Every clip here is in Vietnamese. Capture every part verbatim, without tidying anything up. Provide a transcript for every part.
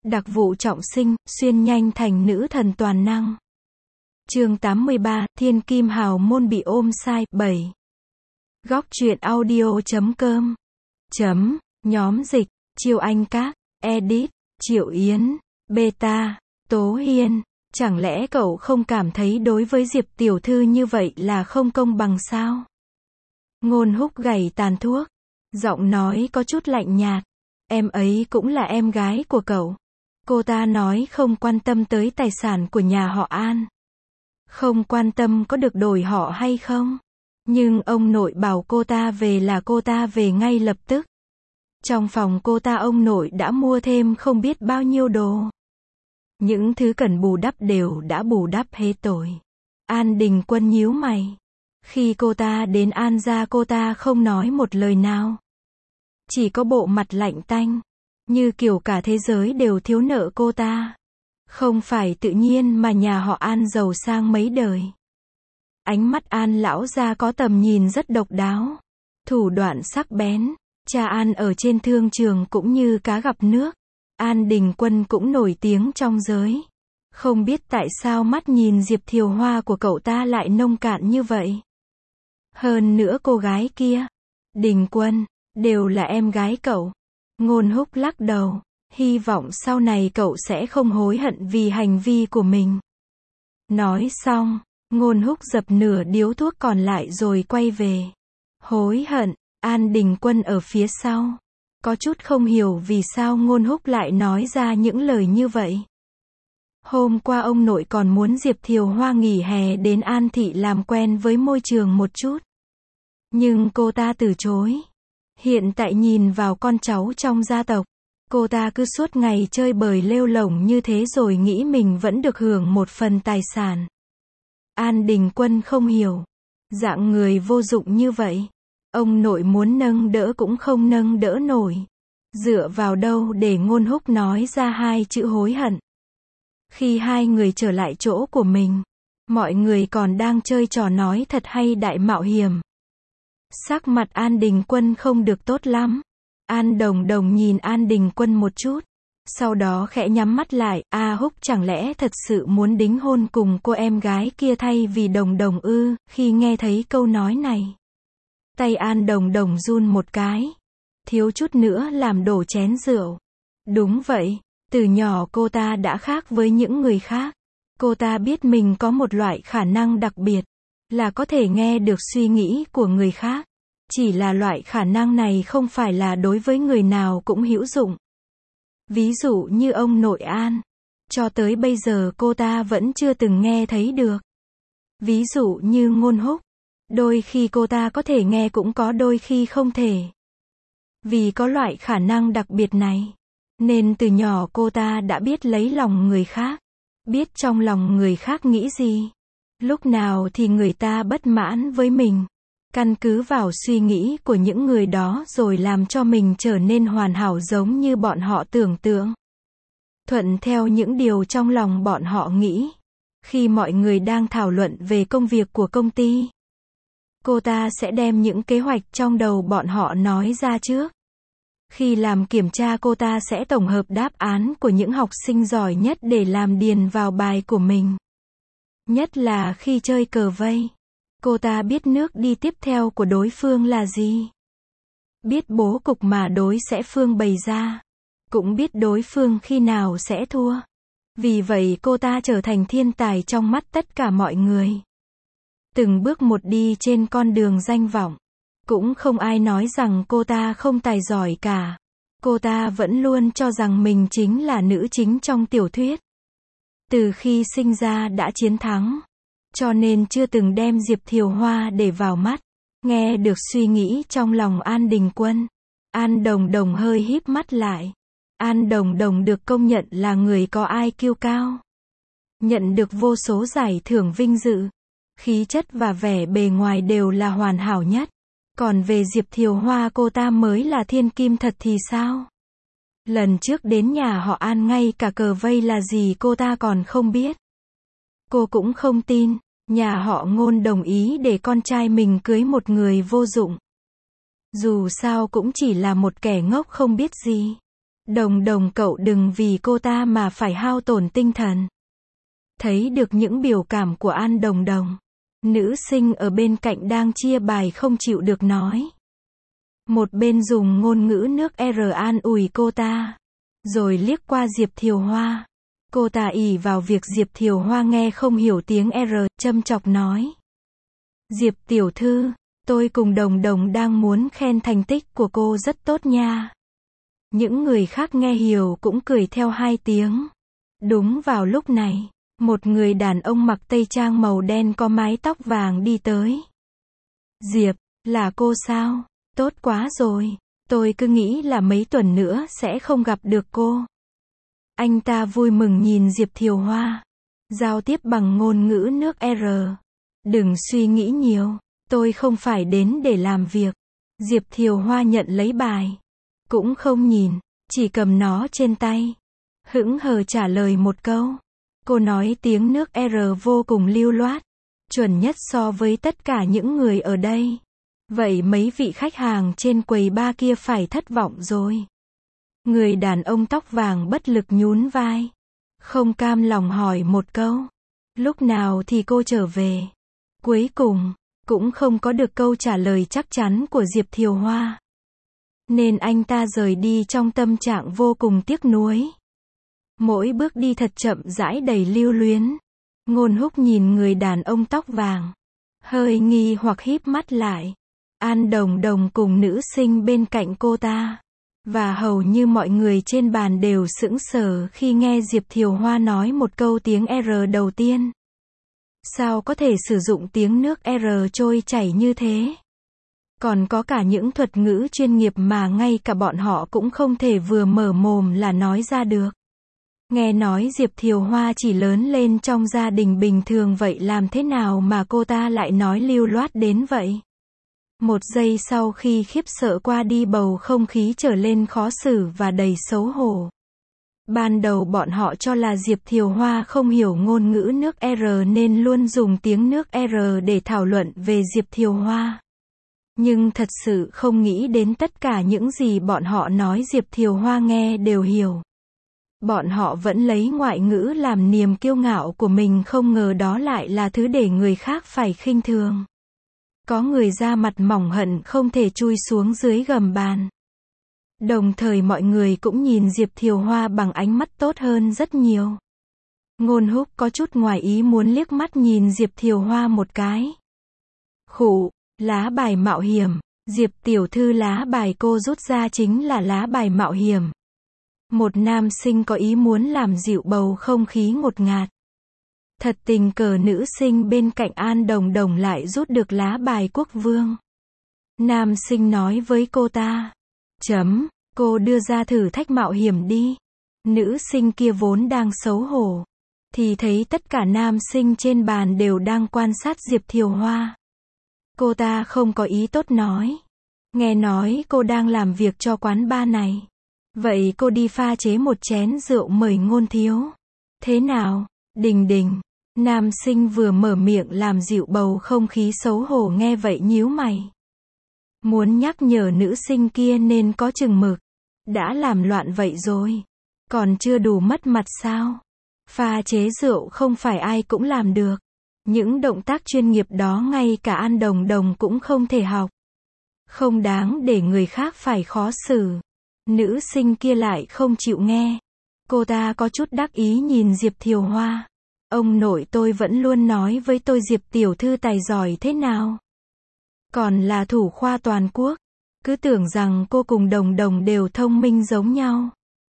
Đặc vụ trọng sinh, xuyên nhanh thành nữ thần toàn năng. Chương tám mươi ba, Thiên Kim Hào Môn bị ôm sai, bảy. Góc truyện audio chấm com. Chấm, nhóm dịch, Chiêu Anh Các, edit, Triệu Yến, beta, Tố Hiên. Chẳng lẽ cậu không cảm thấy đối với Diệp tiểu thư như vậy là không công bằng sao? Ngôn Húc gảy tàn thuốc, giọng nói có chút lạnh nhạt. Em ấy cũng là em gái của cậu. Cô ta nói không quan tâm tới tài sản của nhà họ An. Không quan tâm có được đổi họ hay không. Nhưng ông nội bảo cô ta về là cô ta về ngay lập tức. Trong phòng cô ta ông nội đã mua thêm không biết bao nhiêu đồ. Những thứ cần bù đắp đều đã bù đắp hết rồi. An Đình Quân nhíu mày. Khi cô ta đến An gia cô ta không nói một lời nào. Chỉ có bộ mặt lạnh tanh. Như kiểu cả thế giới đều thiếu nợ cô ta. Không phải tự nhiên mà nhà họ An giàu sang mấy đời. Ánh mắt An lão gia có tầm nhìn rất độc đáo. Thủ đoạn sắc bén. Cha An ở trên thương trường cũng như cá gặp nước. An Đình Quân cũng nổi tiếng trong giới. Không biết tại sao mắt nhìn Diệp Thiều Hoa của cậu ta lại nông cạn như vậy. Hơn nữa cô gái kia, Đình Quân, đều là em gái cậu. Ngôn Húc lắc đầu, hy vọng sau này cậu sẽ không hối hận vì hành vi của mình. Nói xong, Ngôn Húc dập nửa điếu thuốc còn lại rồi quay về. Hối hận, An Đình Quân ở phía sau. Có chút không hiểu vì sao Ngôn Húc lại nói ra những lời như vậy. Hôm qua ông nội còn muốn Diệp Thiều Hoa nghỉ hè đến An Thị làm quen với môi trường một chút. Nhưng cô ta từ chối. Hiện tại nhìn vào con cháu trong gia tộc, cô ta cứ suốt ngày chơi bời lêu lổng như thế rồi nghĩ mình vẫn được hưởng một phần tài sản. An Đình Quân không hiểu. Dạng người vô dụng như vậy. Ông nội muốn nâng đỡ cũng không nâng đỡ nổi. Dựa vào đâu để Ngôn Húc nói ra hai chữ hối hận. Khi hai người trở lại chỗ của mình, mọi người còn đang chơi trò nói thật hay đại mạo hiểm. Sắc mặt An Đình Quân không được tốt lắm. An Đồng Đồng nhìn An Đình Quân một chút. Sau đó khẽ nhắm mắt lại. A Húc chẳng lẽ thật sự muốn đính hôn cùng cô em gái kia thay vì Đồng Đồng ư? Khi nghe thấy câu nói này, tay An Đồng Đồng run một cái. Thiếu chút nữa làm đổ chén rượu. Đúng vậy, từ nhỏ cô ta đã khác với những người khác. Cô ta biết mình có một loại khả năng đặc biệt, là có thể nghe được suy nghĩ của người khác. Chỉ là loại khả năng này không phải là đối với người nào cũng hữu dụng. Ví dụ như ông nội An. Cho tới bây giờ cô ta vẫn chưa từng nghe thấy được. Ví dụ như Ngôn Húc. Đôi khi cô ta có thể nghe cũng có đôi khi không thể. Vì có loại khả năng đặc biệt này, nên từ nhỏ cô ta đã biết lấy lòng người khác. Biết trong lòng người khác nghĩ gì. Lúc nào thì người ta bất mãn với mình. Căn cứ vào suy nghĩ của những người đó rồi làm cho mình trở nên hoàn hảo giống như bọn họ tưởng tượng. Thuận theo những điều trong lòng bọn họ nghĩ. Khi mọi người đang thảo luận về công việc của công ty, cô ta sẽ đem những kế hoạch trong đầu bọn họ nói ra trước. Khi làm kiểm tra cô ta sẽ tổng hợp đáp án của những học sinh giỏi nhất để làm điền vào bài của mình. Nhất là khi chơi cờ vây. Cô ta biết nước đi tiếp theo của đối phương là gì. Biết bố cục mà đối sẽ phương bày ra. Cũng biết đối phương khi nào sẽ thua. Vì vậy cô ta trở thành thiên tài trong mắt tất cả mọi người. Từng bước một đi trên con đường danh vọng. Cũng không ai nói rằng cô ta không tài giỏi cả. Cô ta vẫn luôn cho rằng mình chính là nữ chính trong tiểu thuyết. Từ khi sinh ra đã chiến thắng. Cho nên chưa từng đem Diệp Thiều Hoa để vào mắt. Nghe được suy nghĩ trong lòng An Đình Quân. An Đồng Đồng hơi híp mắt lại. An Đồng Đồng được công nhận là người có i kiu cao. Nhận được vô số giải thưởng vinh dự. Khí chất và vẻ bề ngoài đều là hoàn hảo nhất. Còn về Diệp Thiều Hoa cô ta mới là thiên kim thật thì sao? Lần trước đến nhà họ An ngay cả cờ vây là gì cô ta còn không biết. Cô cũng không tin, nhà họ Ngôn đồng ý để con trai mình cưới một người vô dụng. Dù sao cũng chỉ là một kẻ ngốc không biết gì. Đồng đồng cậu đừng vì cô ta mà phải hao tổn tinh thần. Thấy được những biểu cảm của An Đồng Đồng, nữ sinh ở bên cạnh đang chia bài không chịu được nói. Một bên dùng ngôn ngữ nước R an ủi cô ta, rồi liếc qua Diệp Thiều Hoa. Cô ta ỷ vào việc Diệp Thiều Hoa nghe không hiểu tiếng R, châm chọc nói. Diệp tiểu thư, tôi cùng Đồng Đồng đang muốn khen thành tích của cô rất tốt nha. Những người khác nghe hiểu cũng cười theo hai tiếng. Đúng vào lúc này, một người đàn ông mặc tây trang màu đen có mái tóc vàng đi tới. Diệp, là cô sao? Tốt quá rồi, tôi cứ nghĩ là mấy tuần nữa sẽ không gặp được cô. Anh ta vui mừng nhìn Diệp Thiều Hoa, giao tiếp bằng ngôn ngữ nước R. Đừng suy nghĩ nhiều, tôi không phải đến để làm việc. Diệp Thiều Hoa nhận lấy bài, cũng không nhìn, chỉ cầm nó trên tay. Hững hờ trả lời một câu. Cô nói tiếng nước R vô cùng lưu loát, chuẩn nhất so với tất cả những người ở đây. Vậy mấy vị khách hàng trên quầy bar kia phải thất vọng rồi. Người đàn ông tóc vàng bất lực nhún vai, không cam lòng hỏi một câu. Lúc nào thì cô trở về? Cuối cùng, cũng không có được câu trả lời chắc chắn của Diệp Thiều Hoa. Nên anh ta rời đi trong tâm trạng vô cùng tiếc nuối. Mỗi bước đi thật chậm rãi đầy lưu luyến. Ngôn Húc nhìn người đàn ông tóc vàng, hơi nghi hoặc híp mắt lại. An Đồng Đồng cùng nữ sinh bên cạnh cô ta, và hầu như mọi người trên bàn đều sững sờ khi nghe Diệp Thiều Hoa nói một câu tiếng R đầu tiên. Sao có thể sử dụng tiếng nước R trôi chảy như thế? Còn có cả những thuật ngữ chuyên nghiệp mà ngay cả bọn họ cũng không thể vừa mở mồm là nói ra được. Nghe nói Diệp Thiều Hoa chỉ lớn lên trong gia đình bình thường, vậy làm thế nào mà cô ta lại nói lưu loát đến vậy? Một giây sau khi khiếp sợ qua đi, bầu không khí trở lên khó xử và đầy xấu hổ. Ban đầu bọn họ cho là Diệp Thiều Hoa không hiểu ngôn ngữ nước R nên luôn dùng tiếng nước R để thảo luận về Diệp Thiều Hoa. Nhưng thật sự không nghĩ đến tất cả những gì bọn họ nói Diệp Thiều Hoa nghe đều hiểu. Bọn họ vẫn lấy ngoại ngữ làm niềm kiêu ngạo của mình, không ngờ đó lại là thứ để người khác phải khinh thường. Có người da mặt mỏng hận không thể chui xuống dưới gầm bàn. Đồng thời mọi người cũng nhìn Diệp Thiều Hoa bằng ánh mắt tốt hơn rất nhiều. Ngôn Húc có chút ngoài ý muốn liếc mắt nhìn Diệp Thiều Hoa một cái. Khụ, lá bài mạo hiểm. Diệp tiểu thư, lá bài cô rút ra chính là lá bài mạo hiểm. Một nam sinh có ý muốn làm dịu bầu không khí ngột ngạt. Thật tình cờ nữ sinh bên cạnh An Đồng Đồng lại rút được lá bài quốc vương. Nam sinh nói với cô ta. Chấm, cô đưa ra thử thách mạo hiểm đi. Nữ sinh kia vốn đang xấu hổ, thì thấy tất cả nam sinh trên bàn đều đang quan sát Diệp Thiều Hoa. Cô ta không có ý tốt nói. Nghe nói cô đang làm việc cho quán bar này. Vậy cô đi pha chế một chén rượu mời Ngôn thiếu. Thế nào? Đình đình. Nam sinh vừa mở miệng làm dịu bầu không khí xấu hổ nghe vậy nhíu mày. Muốn nhắc nhở nữ sinh kia nên có chừng mực. Đã làm loạn vậy rồi, còn chưa đủ mất mặt sao? Pha chế rượu không phải ai cũng làm được. Những động tác chuyên nghiệp đó ngay cả An Đồng Đồng cũng không thể học. Không đáng để người khác phải khó xử. Nữ sinh kia lại không chịu nghe. Cô ta có chút đắc ý nhìn Diệp Thiều Hoa. Ông nội tôi vẫn luôn nói với tôi Diệp tiểu thư tài giỏi thế nào. Còn là thủ khoa toàn quốc. Cứ tưởng rằng cô cùng Đồng Đồng đều thông minh giống nhau.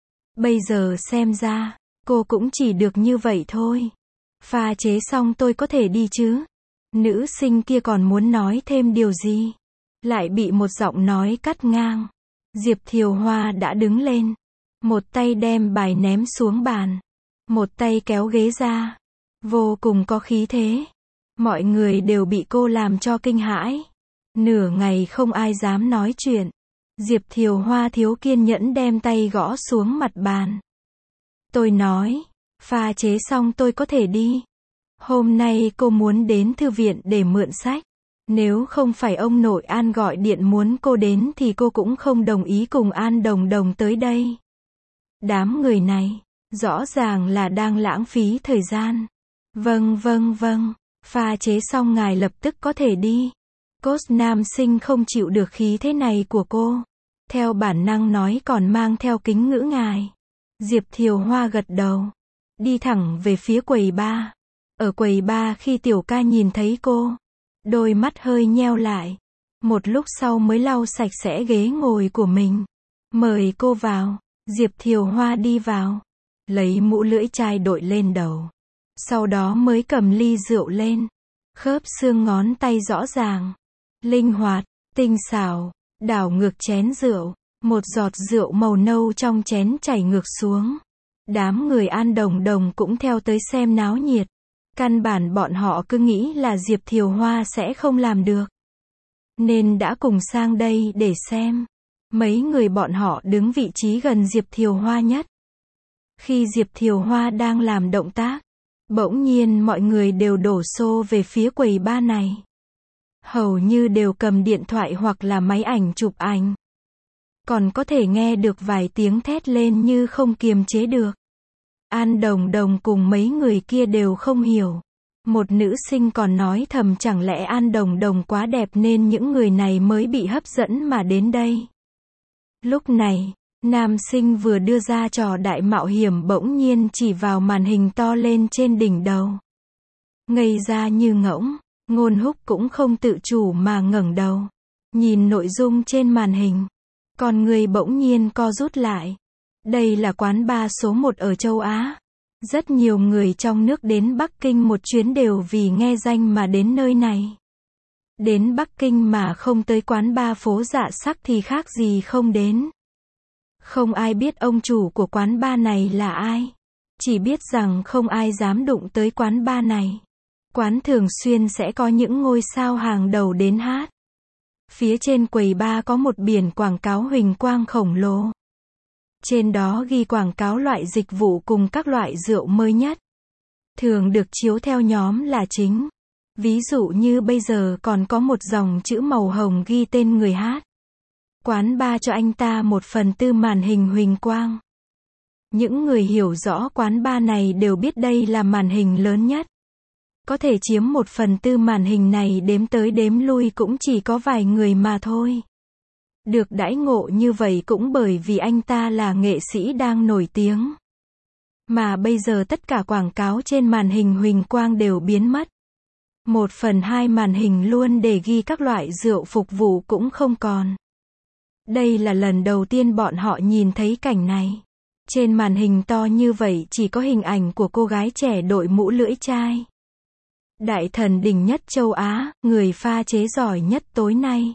Bây giờ xem ra, cô cũng chỉ được như vậy thôi. Pha chế xong tôi có thể đi chứ? Nữ sinh kia còn muốn nói thêm điều gì, lại bị một giọng nói cắt ngang. Diệp Thiều Hoa đã đứng lên, một tay đem bài ném xuống bàn, một tay kéo ghế ra, vô cùng có khí thế. Mọi người đều bị cô làm cho kinh hãi. Nửa ngày không ai dám nói chuyện. Diệp Thiều Hoa thiếu kiên nhẫn đem tay gõ xuống mặt bàn. Tôi nói, pha chế xong tôi có thể đi. Hôm nay cô muốn đến thư viện để mượn sách. Nếu không phải ông nội An gọi điện muốn cô đến thì cô cũng không đồng ý cùng An Đồng Đồng tới đây. Đám người này, rõ ràng là đang lãng phí thời gian. Vâng vâng vâng, pha chế xong ngài lập tức có thể đi. Coach nam sinh không chịu được khí thế này của cô. Theo bản năng nói còn mang theo kính ngữ ngài. Diệp Thiều Hoa gật đầu. Đi thẳng về phía quầy bar. Ở quầy bar khi tiểu ca nhìn thấy cô, đôi mắt hơi nheo lại. Một lúc sau mới lau sạch sẽ ghế ngồi của mình. Mời cô vào. Diệp Thiều Hoa đi vào. Lấy mũ lưỡi chai đội lên đầu. Sau đó mới cầm ly rượu lên. Khớp xương ngón tay rõ ràng. Linh hoạt, tinh xảo. Đảo ngược chén rượu. Một giọt rượu màu nâu trong chén chảy ngược xuống. Đám người An Đồng Đồng cũng theo tới xem náo nhiệt. Căn bản bọn họ cứ nghĩ là Diệp Thiều Hoa sẽ không làm được. Nên đã cùng sang đây để xem. Mấy người bọn họ đứng vị trí gần Diệp Thiều Hoa nhất. Khi Diệp Thiều Hoa đang làm động tác, bỗng nhiên mọi người đều đổ xô về phía quầy bar này. Hầu như đều cầm điện thoại hoặc là máy ảnh chụp ảnh. Còn có thể nghe được vài tiếng thét lên như không kiềm chế được. An Đồng Đồng cùng mấy người kia đều không hiểu. Một nữ sinh còn nói thầm chẳng lẽ An Đồng Đồng quá đẹp nên những người này mới bị hấp dẫn mà đến đây. Lúc này, nam sinh vừa đưa ra trò đại mạo hiểm bỗng nhiên chỉ vào màn hình to lên trên đỉnh đầu. Ngây ra như ngỗng, Ngôn Húc cũng không tự chủ mà ngẩng đầu. Nhìn nội dung trên màn hình. Con người bỗng nhiên co rút lại. Đây là quán bar số một ở châu Á. Rất nhiều người trong nước đến Bắc Kinh một chuyến đều vì nghe danh mà đến nơi này. Đến Bắc Kinh mà không tới quán bar phố Dạ Sắc thì khác gì không đến. Không ai biết ông chủ của quán bar này là ai. Chỉ biết rằng không ai dám đụng tới quán bar này. Quán thường xuyên sẽ có những ngôi sao hàng đầu đến hát. Phía trên quầy bar có một biển quảng cáo huỳnh quang khổng lồ. Trên đó ghi quảng cáo loại dịch vụ cùng các loại rượu mới nhất. Thường được chiếu theo nhóm là chính. Ví dụ như bây giờ còn có một dòng chữ màu hồng ghi tên người hát. Quán bar cho anh ta một phần tư màn hình huỳnh quang. Những người hiểu rõ quán bar này đều biết đây là màn hình lớn nhất. Có thể chiếm một phần tư màn hình này đếm tới đếm lui cũng chỉ có vài người mà thôi. Được đãi ngộ như vậy cũng bởi vì anh ta là nghệ sĩ đang nổi tiếng. Mà bây giờ tất cả quảng cáo trên màn hình huỳnh quang đều biến mất. Một phần hai màn hình luôn để ghi các loại rượu phục vụ cũng không còn. Đây là lần đầu tiên bọn họ nhìn thấy cảnh này. Trên màn hình to như vậy chỉ có hình ảnh của cô gái trẻ đội mũ lưỡi chai. Đại thần đỉnh nhất châu Á, người pha chế giỏi nhất tối nay.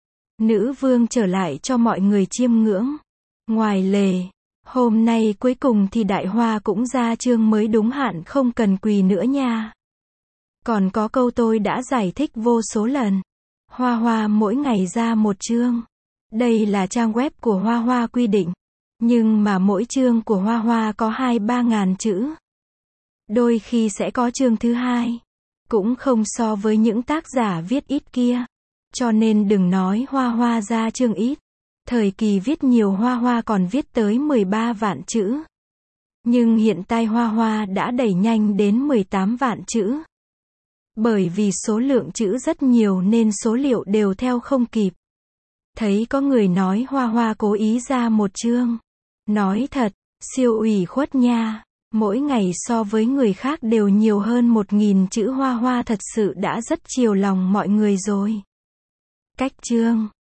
Nữ vương trở lại cho mọi người chiêm ngưỡng. Ngoài lề, hôm nay cuối cùng thì Đại Hoa cũng ra chương mới đúng hạn không cần quỳ nữa nha. Còn có câu tôi đã giải thích vô số lần. Hoa Hoa mỗi ngày ra một chương. Đây là trang web của Hoa Hoa quy định. Nhưng mà mỗi chương của Hoa Hoa có hai ba ngàn chữ. Đôi khi sẽ có chương thứ hai. Cũng không so với những tác giả viết ít kia. Cho nên đừng nói Hoa Hoa ra chương ít. Thời kỳ viết nhiều Hoa Hoa còn viết tới mười ba vạn chữ. Nhưng hiện tại Hoa Hoa đã đẩy nhanh đến mười tám vạn chữ. Bởi vì số lượng chữ rất nhiều nên số liệu đều theo không kịp. Thấy có người nói Hoa Hoa cố ý ra một chương. Nói thật, siêu ủy khuất nha. Mỗi ngày so với người khác đều nhiều hơn một nghìn chữ Hoa Hoa thật sự đã rất chiều lòng mọi người rồi. Cách chương